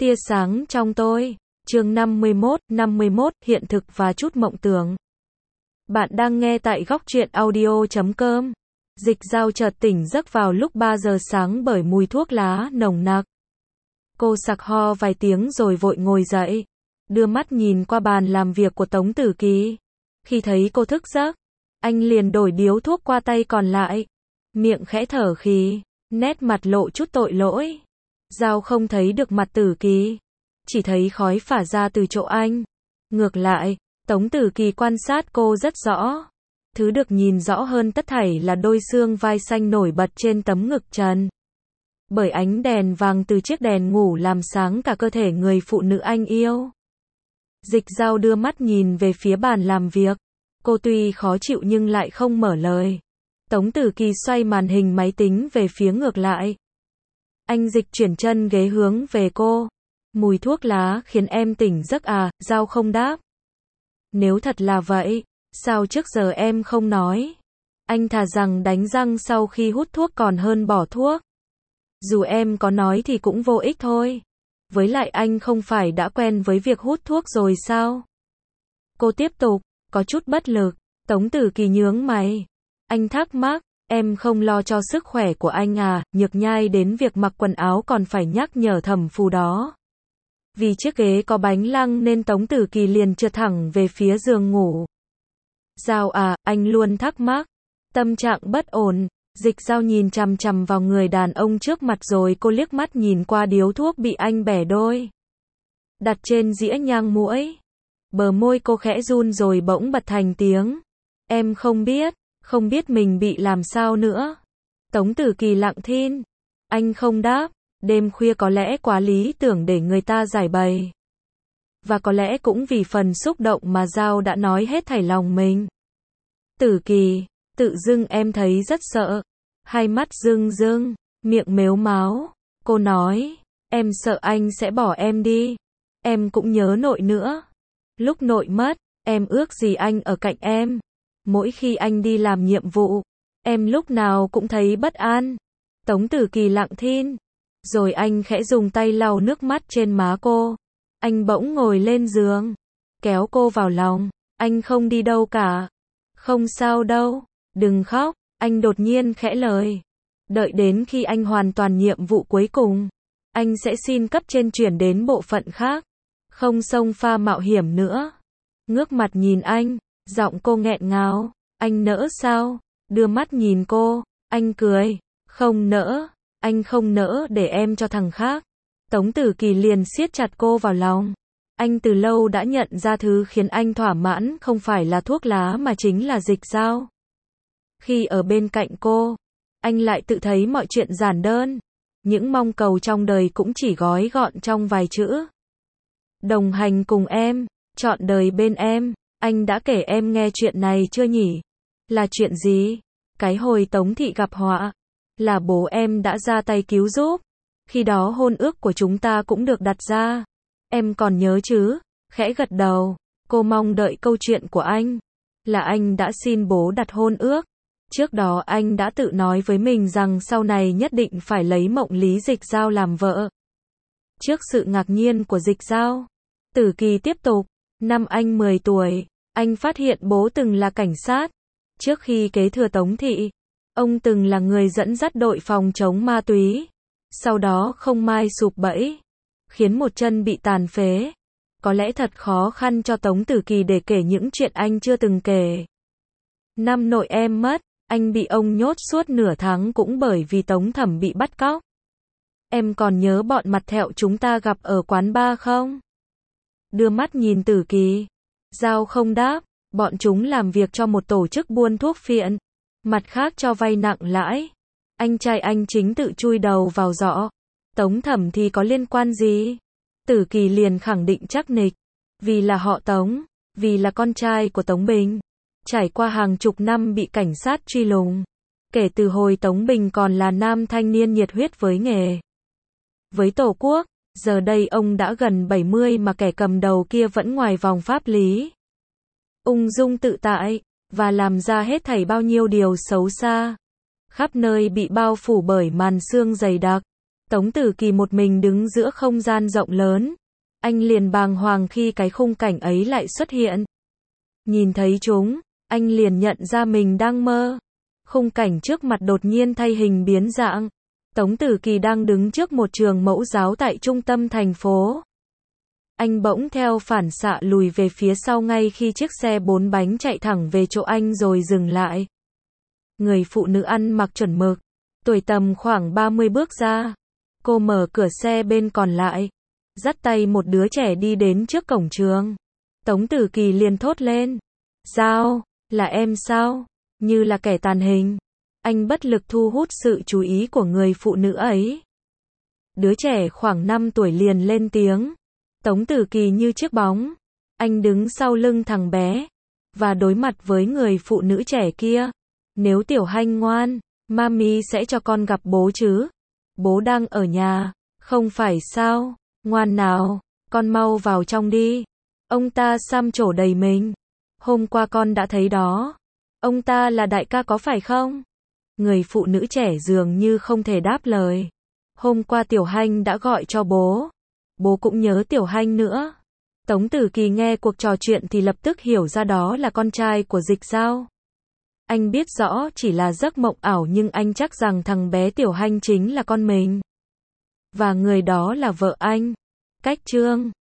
Tia sáng trong tôi. Chương 51, hiện thực và chút mộng tưởng. Bạn đang nghe tại Góc Truyện Audio.com. Dịch Dao chợt tỉnh giấc vào lúc 3 giờ sáng bởi mùi thuốc lá nồng nặc. Cô sặc ho vài tiếng rồi vội ngồi dậy, đưa mắt nhìn qua bàn làm việc của Tống Tử Kỳ. Khi thấy cô thức giấc, anh liền đổi điếu thuốc qua tay còn lại, miệng khẽ thở khí, nét mặt lộ chút tội lỗi. Dao không thấy được mặt Tử Kỳ, chỉ thấy khói phả ra từ chỗ anh. Ngược lại, Tống Tử Kỳ quan sát cô rất rõ. Thứ được nhìn rõ hơn tất thảy là đôi xương vai xanh nổi bật trên tấm ngực trần. Bởi ánh đèn vàng từ chiếc đèn ngủ làm sáng cả cơ thể người phụ nữ anh yêu. Dịch Dao đưa mắt nhìn về phía bàn làm việc. Cô tuy khó chịu nhưng lại không mở lời. Tống Tử Kỳ xoay màn hình máy tính về phía ngược lại. Anh dịch chuyển chân ghế hướng về cô. Mùi thuốc lá khiến em tỉnh giấc à? Dao không đáp. Nếu thật là vậy, sao trước giờ em không nói? Anh thà rằng đánh răng sau khi hút thuốc còn hơn bỏ thuốc. Dù em có nói thì cũng vô ích thôi. Với lại anh không phải đã quen với việc hút thuốc rồi sao? Cô tiếp tục, có chút bất lực. Tống Tử Kỳ nhướng mày. Anh thắc mắc, em không lo cho sức khỏe của anh à? Nhược nhai đến việc mặc quần áo còn phải nhắc nhở thẩm phù đó. Vì chiếc ghế có bánh lăng nên Tống Tử Kỳ liền trượt thẳng về phía giường ngủ. Dao à, anh luôn thắc mắc. Tâm trạng bất ổn, Dịch Dao nhìn chằm chằm vào người đàn ông trước mặt rồi cô liếc mắt nhìn qua điếu thuốc bị anh bẻ đôi. Đặt trên dĩa nhang muỗi. Bờ môi cô khẽ run rồi bỗng bật thành tiếng. Em không biết mình bị làm sao nữa. Tống Tử Kỳ lặng thinh. Anh không đáp. Đêm khuya có lẽ quá lý tưởng để người ta giải bày. Và có lẽ cũng vì phần xúc động mà Dao đã nói hết thảy lòng mình. Tử Kỳ, tự dưng em thấy rất sợ. Hai mắt rưng rưng, miệng mếu máo. Cô nói, em sợ anh sẽ bỏ em đi. Em cũng nhớ nội nữa. Lúc nội mất, em ước gì anh ở cạnh em. Mỗi khi anh đi làm nhiệm vụ, em lúc nào cũng thấy bất an. Tống Tử Kỳ lặng thinh. Rồi anh khẽ dùng tay lau nước mắt trên má cô. Anh bỗng ngồi lên giường, kéo cô vào lòng. Anh không đi đâu cả. Không sao đâu, đừng khóc. Anh đột nhiên khẽ lời. Đợi đến khi anh hoàn toàn nhiệm vụ cuối cùng, anh sẽ xin cấp trên chuyển đến bộ phận khác. Không xông pha mạo hiểm nữa. Ngước mặt nhìn anh, giọng cô nghẹn ngào. Anh nỡ sao? Đưa mắt nhìn cô, anh cười. Không nỡ, anh không nỡ để em cho thằng khác. Tống Tử Kỳ liền siết chặt cô vào lòng. Anh từ lâu đã nhận ra thứ khiến anh thỏa mãn không phải là thuốc lá mà chính là Dịch Dao. Khi ở bên cạnh cô, anh lại tự thấy mọi chuyện giản đơn. Những mong cầu trong đời cũng chỉ gói gọn trong vài chữ. Đồng hành cùng em, trọn đời bên em. Anh đã kể em nghe chuyện này chưa nhỉ? Là chuyện gì? Cái hồi Tống thị gặp họa, là bố em đã ra tay cứu giúp. Khi đó hôn ước của chúng ta cũng được đặt ra. Em còn nhớ chứ? Khẽ gật đầu. Cô mong đợi câu chuyện của anh. Là anh đã xin bố đặt hôn ước. Trước đó anh đã tự nói với mình rằng sau này nhất định phải lấy Mộng Lý Dịch Dao làm vợ. Trước sự ngạc nhiên của Dịch Dao, Tử Kỳ tiếp tục. Năm anh 10 tuổi, anh phát hiện bố từng là cảnh sát. Trước khi kế thừa Tống thị, ông từng là người dẫn dắt đội phòng chống ma túy. Sau đó không may sụp bẫy, khiến một chân bị tàn phế. Có lẽ thật khó khăn cho Tống Tử Kỳ để kể những chuyện anh chưa từng kể. Năm nội em mất, anh bị ông nhốt suốt nửa tháng cũng bởi vì Tống thẩm bị bắt cóc. Em còn nhớ bọn mặt thẹo chúng ta gặp ở quán bar không? Đưa mắt nhìn Tử Kỳ. Dao không đáp. Bọn chúng làm việc cho một tổ chức buôn thuốc phiện. Mặt khác cho vay nặng lãi. Anh trai anh chính tự chui đầu vào giỏ. Tống thẩm thì có liên quan gì? Tử Kỳ liền khẳng định chắc nịch. Vì là họ Tống. Vì là con trai của Tống Bình. Trải qua hàng chục năm bị cảnh sát truy lùng. Kể từ hồi Tống Bình còn là nam thanh niên nhiệt huyết với nghề, với Tổ quốc. Giờ đây ông đã gần 70 mà kẻ cầm đầu kia vẫn ngoài vòng pháp lý. Ung dung tự tại, và làm ra hết thảy bao nhiêu điều xấu xa. Khắp nơi bị bao phủ bởi màn sương dày đặc. Tống Tử Kỳ một mình đứng giữa không gian rộng lớn. Anh liền bàng hoàng khi cái khung cảnh ấy lại xuất hiện. Nhìn thấy chúng, anh liền nhận ra mình đang mơ. Khung cảnh trước mặt đột nhiên thay hình biến dạng. Tống Tử Kỳ đang đứng trước một trường mẫu giáo tại trung tâm thành phố. Anh bỗng theo phản xạ lùi về phía sau ngay khi chiếc xe 4 bánh chạy thẳng về chỗ anh rồi dừng lại. Người phụ nữ ăn mặc chuẩn mực, tuổi tầm khoảng 30 bước ra. Cô mở cửa xe bên còn lại, dắt tay một đứa trẻ đi đến trước cổng trường. Tống Tử Kỳ liền thốt lên. Giao, là em sao? Như là kẻ tàn hình. Anh bất lực thu hút sự chú ý của người phụ nữ ấy. Đứa trẻ khoảng 5 tuổi liền lên tiếng. Tống Tử Kỳ như chiếc bóng. Anh đứng sau lưng thằng bé. Và đối mặt với người phụ nữ trẻ kia. Nếu Tiểu Hanh ngoan, mami sẽ cho con gặp bố chứ. Bố đang ở nhà, không phải sao? Ngoan nào, con mau vào trong đi. Ông ta xăm trổ đầy mình. Hôm qua con đã thấy đó. Ông ta là đại ca có phải không? Người phụ nữ trẻ dường như không thể đáp lời. Hôm qua Tiểu Hanh đã gọi cho bố. Bố cũng nhớ Tiểu Hanh nữa. Tống Tử Kỳ nghe cuộc trò chuyện thì lập tức hiểu ra đó là con trai của Dịch Giao. Anh biết rõ chỉ là giấc mộng ảo nhưng anh chắc rằng thằng bé Tiểu Hanh chính là con mình. Và người đó là vợ anh. Cách chương